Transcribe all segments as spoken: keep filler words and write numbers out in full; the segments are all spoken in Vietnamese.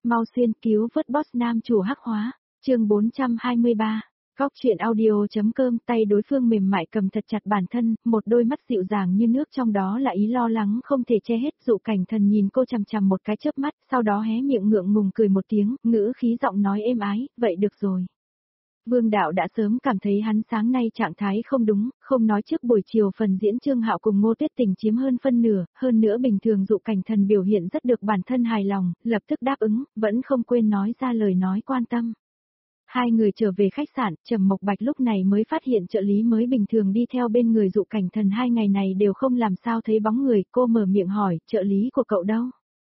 mau xuyên cứu vớt boss nam chủ hắc hóa, chương bốn trăm hai mươi ba. Góc chuyện audio.com. Tay đối phương mềm mại cầm thật chặt bản thân, một đôi mắt dịu dàng như nước trong đó là ý lo lắng không thể che hết. Dụ Cảnh Thần nhìn cô chằm chằm một cái chớp mắt, sau đó hé miệng ngượng ngùng cười một tiếng, ngữ khí giọng nói êm ái, vậy được rồi. Vương Đạo đã sớm cảm thấy hắn sáng nay trạng thái không đúng, không nói trước buổi chiều phần diễn Trương Hạo cùng Ngô Tuyết Tình chiếm hơn phân nửa, hơn nữa bình thường Dụ Cảnh Thần biểu hiện rất được bản thân hài lòng, lập tức đáp ứng, vẫn không quên nói ra lời nói quan tâm. Hai người trở về khách sạn, Trầm Mộc Bạch lúc này mới phát hiện trợ lý mới bình thường đi theo bên người Dụ Cảnh Thần hai ngày này đều không làm sao thấy bóng người, cô mở miệng hỏi, trợ lý của cậu đâu?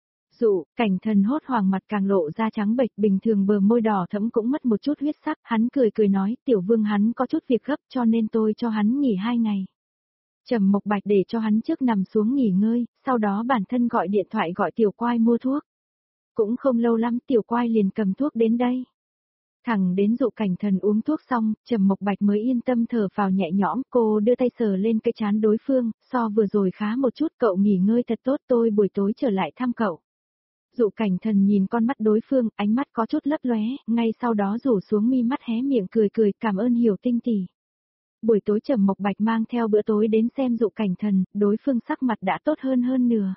Dụ Cảnh Thần hốt hoảng mặt càng lộ ra trắng bệch, bình thường bờ môi đỏ thẫm cũng mất một chút huyết sắc, hắn cười cười nói, Tiểu Vương hắn có chút việc gấp cho nên tôi cho hắn nghỉ hai ngày. Trầm Mộc Bạch để cho hắn trước nằm xuống nghỉ ngơi, sau đó bản thân gọi điện thoại gọi Tiểu Quai mua thuốc. Cũng không lâu lắm Tiểu Quai liền cầm thuốc đến đây. Thẳng đến Dụ Cảnh Thần uống thuốc xong, Trầm Mộc Bạch mới yên tâm thở vào nhẹ nhõm, cô đưa tay sờ lên cái trán đối phương, so vừa rồi khá một chút, cậu nghỉ ngơi thật tốt, tôi buổi tối trở lại thăm cậu. Dụ Cảnh Thần nhìn con mắt đối phương, ánh mắt có chút lấp lóe, ngay sau đó rủ xuống mi mắt hé miệng cười cười, cảm ơn Hiểu Tinh tỷ. Buổi tối Trầm Mộc Bạch mang theo bữa tối đến xem Dụ Cảnh Thần, đối phương sắc mặt đã tốt hơn hơn nửa.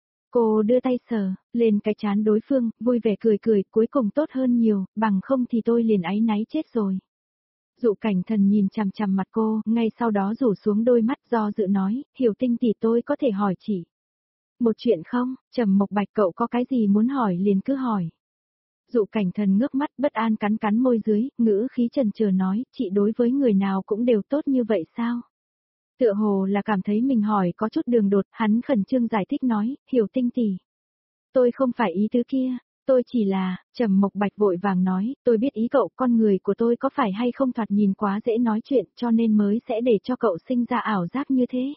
Cô đưa tay sờ lên cái trán đối phương, vui vẻ cười cười, cuối cùng tốt hơn nhiều, bằng không thì tôi liền áy náy chết rồi. Dụ Cảnh Thần nhìn chằm chằm mặt cô, ngay sau đó rủ xuống đôi mắt do dự nói, Hiểu Tinh tỷ tôi có thể hỏi chị một chuyện không? Trầm Mộc Bạch cậu có cái gì muốn hỏi liền cứ hỏi. Dụ Cảnh Thần ngước mắt bất an cắn cắn môi dưới, ngữ khí chần chờ nói, chị đối với người nào cũng đều tốt như vậy sao? Tựa hồ là cảm thấy mình hỏi có chút đường đột, hắn khẩn trương giải thích nói, Hiểu Tinh tỷ. Tôi không phải ý tứ kia, tôi chỉ là, Trầm Mộc Bạch vội vàng nói, tôi biết ý cậu, con người của tôi có phải hay không thoạt nhìn quá dễ nói chuyện cho nên mới sẽ để cho cậu sinh ra ảo giác như thế.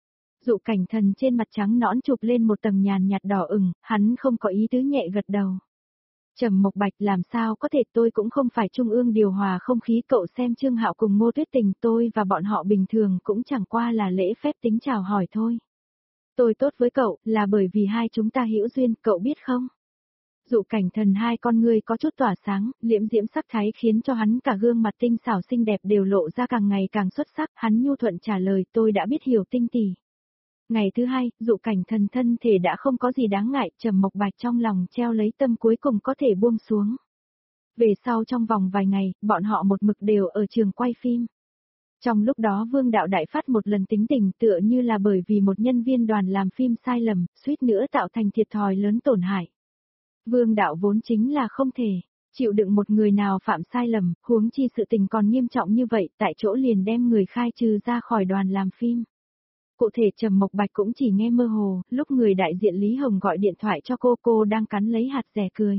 Dụ Cảnh Thần trên mặt trắng nõn chụp lên một tầng nhàn nhạt đỏ ửng, hắn không có ý tứ nhẹ gật đầu. Trầm Mộc Bạch làm sao có thể, tôi cũng không phải trung ương điều hòa không khí, cậu xem Trương Hạo cùng Ngô Tuyết Tình, tôi và bọn họ bình thường cũng chẳng qua là lễ phép tính chào hỏi thôi. Tôi tốt với cậu là bởi vì hai chúng ta hữu duyên, cậu biết không? Dụ Cảnh Thần hai con ngươi có chút tỏa sáng, liễm diễm sắc thái khiến cho hắn cả gương mặt tinh xảo xinh đẹp đều lộ ra càng ngày càng xuất sắc, hắn nhu thuận trả lời, tôi đã biết Hiểu Tinh tỷ. Ngày thứ hai, Dụ Cảnh Thần thân thể đã không có gì đáng ngại, Trầm Mộc Bạch trong lòng treo lấy tâm cuối cùng có thể buông xuống. Về sau trong vòng vài ngày, bọn họ một mực đều ở trường quay phim. Trong lúc đó Vương Đạo đại phát một lần tính tình, tựa như là bởi vì một nhân viên đoàn làm phim sai lầm, suýt nữa tạo thành thiệt thòi lớn tổn hại. Vương Đạo vốn chính là không thể chịu đựng một người nào phạm sai lầm, huống chi sự tình còn nghiêm trọng như vậy, tại chỗ liền đem người khai trừ ra khỏi đoàn làm phim. Cụ thể Trầm Mộc Bạch cũng chỉ nghe mơ hồ, lúc người đại diện Lý Hồng gọi điện thoại cho cô, cô đang cắn lấy hạt dẻ cười.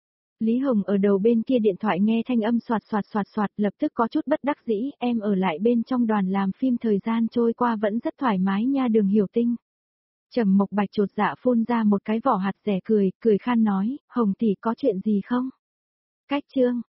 Lý Hồng ở đầu bên kia điện thoại nghe thanh âm soạt soạt soạt soạt, lập tức có chút bất đắc dĩ, em ở lại bên trong đoàn làm phim thời gian trôi qua vẫn rất thoải mái nha Đường Hiểu Tinh. Trầm Mộc Bạch chột dạ phun ra một cái vỏ hạt dẻ cười, cười khan nói, Hồng tỷ có chuyện gì không? Cách chương,